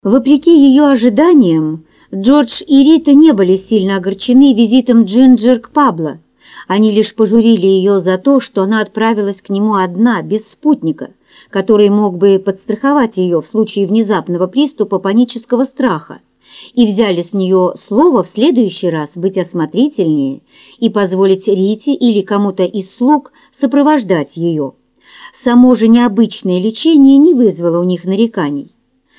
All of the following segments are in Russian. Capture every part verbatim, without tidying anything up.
Вопреки ее ожиданиям, Джордж и Рита не были сильно огорчены визитом Джинджер к Пабло. Они лишь пожурили ее за то, что она отправилась к нему одна, без спутника, который мог бы подстраховать ее в случае внезапного приступа панического страха, и взяли с нее слово в следующий раз быть осмотрительнее и позволить Рите или кому-то из слуг сопровождать ее. Само же необычное лечение не вызвало у них нареканий.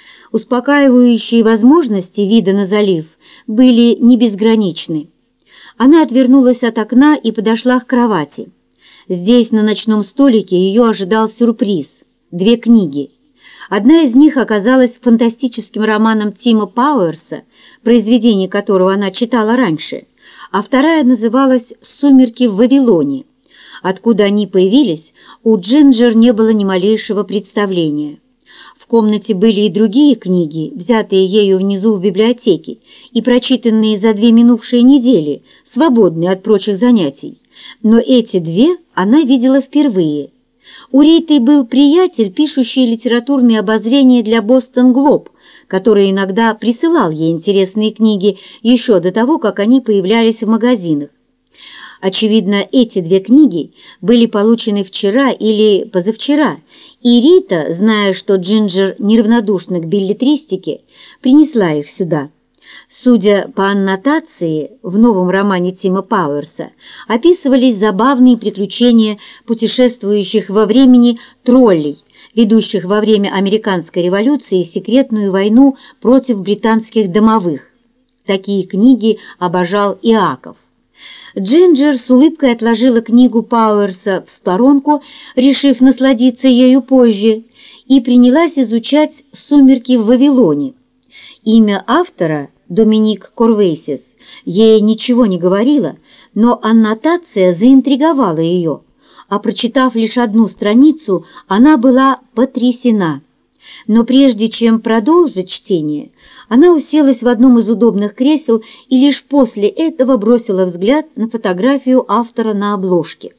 Успокаивающие возможности вида на залив были не безграничны. Она отвернулась от окна и подошла к кровати. Здесь, на ночном столике, ее ожидал сюрприз – две книги. Одна из них оказалась фантастическим романом Тима Пауэрса, произведение которого она читала раньше, а вторая называлась «Сумерки в Вавилоне». Откуда они появились, у Джинджер не было ни малейшего представления. В комнате были и другие книги, взятые ею внизу в библиотеке и прочитанные за две минувшие недели, свободные от прочих занятий. Но эти две она видела впервые. У Риты был приятель, пишущий литературные обозрения для «Бостон Глоб», который иногда присылал ей интересные книги еще до того, как они появлялись в магазинах. Очевидно, эти две книги были получены вчера или позавчера, и Рита, зная, что Джинджер неравнодушна к беллетристике, принесла их сюда. Судя по аннотации, в новом романе Тима Пауэрса описывались забавные приключения путешествующих во времени троллей, ведущих во время Американской революции секретную войну против британских домовых. Такие книги обожал Иаков. Джинджер с улыбкой отложила книгу Пауэрса в сторонку, решив насладиться ею позже, и принялась изучать «Сумерки в Вавилоне». Имя автора, Доминик Корвейсис, ей ничего не говорило, но аннотация заинтриговала ее, а прочитав лишь одну страницу, она была потрясена. Но прежде чем продолжить чтение, она уселась в одном из удобных кресел и лишь после этого бросила взгляд на фотографию автора на обложке.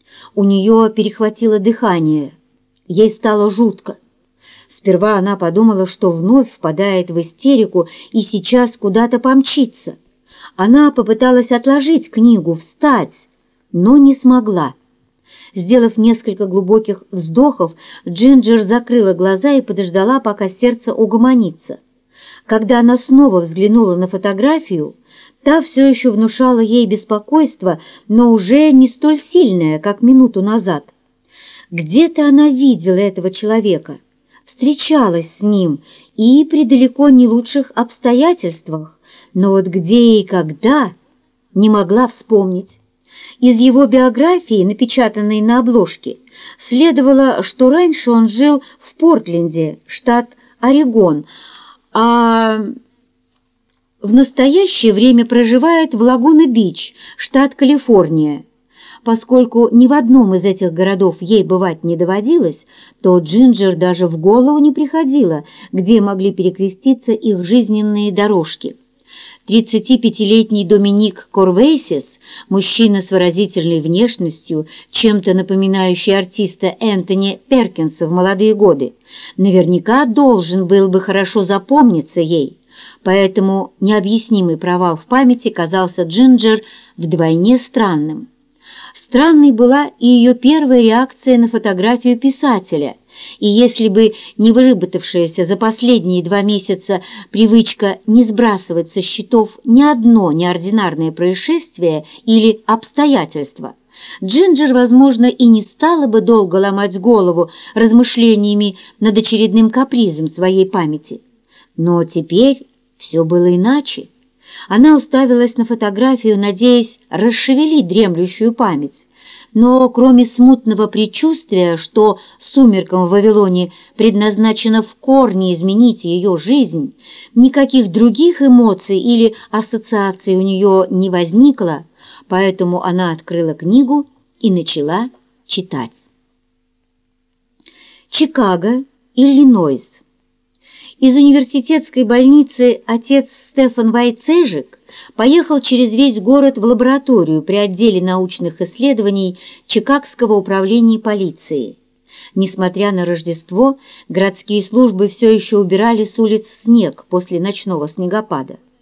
У нее перехватило дыхание. Ей стало жутко. Сперва она подумала, что вновь впадает в истерику и сейчас куда-то помчится. Она попыталась отложить книгу, встать, но не смогла. Сделав несколько глубоких вздохов, Джинджер закрыла глаза и подождала, пока сердце угомонится. Когда она снова взглянула на фотографию, та все еще внушала ей беспокойство, но уже не столь сильное, как минуту назад. Где-то она видела этого человека, встречалась с ним и при далеко не лучших обстоятельствах, но вот где и когда не могла вспомнить. Из его биографии, напечатанной на обложке, следовало, что раньше он жил в Портленде, штат Орегон, а в настоящее время проживает в Лагуна-Бич, штат Калифорния. Поскольку ни в одном из этих городов ей бывать не доводилось, то Джинджер даже в голову не приходило, где могли перекреститься их жизненные дорожки. тридцатипятилетний Доминик Корвейсис, мужчина с выразительной внешностью, чем-то напоминающий артиста Энтони Перкинса в молодые годы, наверняка должен был бы хорошо запомниться ей, поэтому необъяснимый провал в памяти казался Джинджер вдвойне странным. Странной была и ее первая реакция на фотографию писателя, и если бы не выработавшаяся за последние два месяца привычка не сбрасывать со счетов ни одно неординарное происшествие или обстоятельство, Джинджер, возможно, и не стала бы долго ломать голову размышлениями над очередным капризом своей памяти. Но теперь все было иначе. Она уставилась на фотографию, надеясь расшевелить дремлющую память. Но кроме смутного предчувствия, что «Сумеркам в Вавилоне» предназначено в корне изменить ее жизнь, никаких других эмоций или ассоциаций у нее не возникло, поэтому она открыла книгу и начала читать. Чикаго, Иллинойс. Из университетской больницы отец Стефан Вайцежик поехал через весь город в лабораторию при отделе научных исследований Чикагского управления полиции. Несмотря на Рождество, городские службы все еще убирали с улиц снег после ночного снегопада.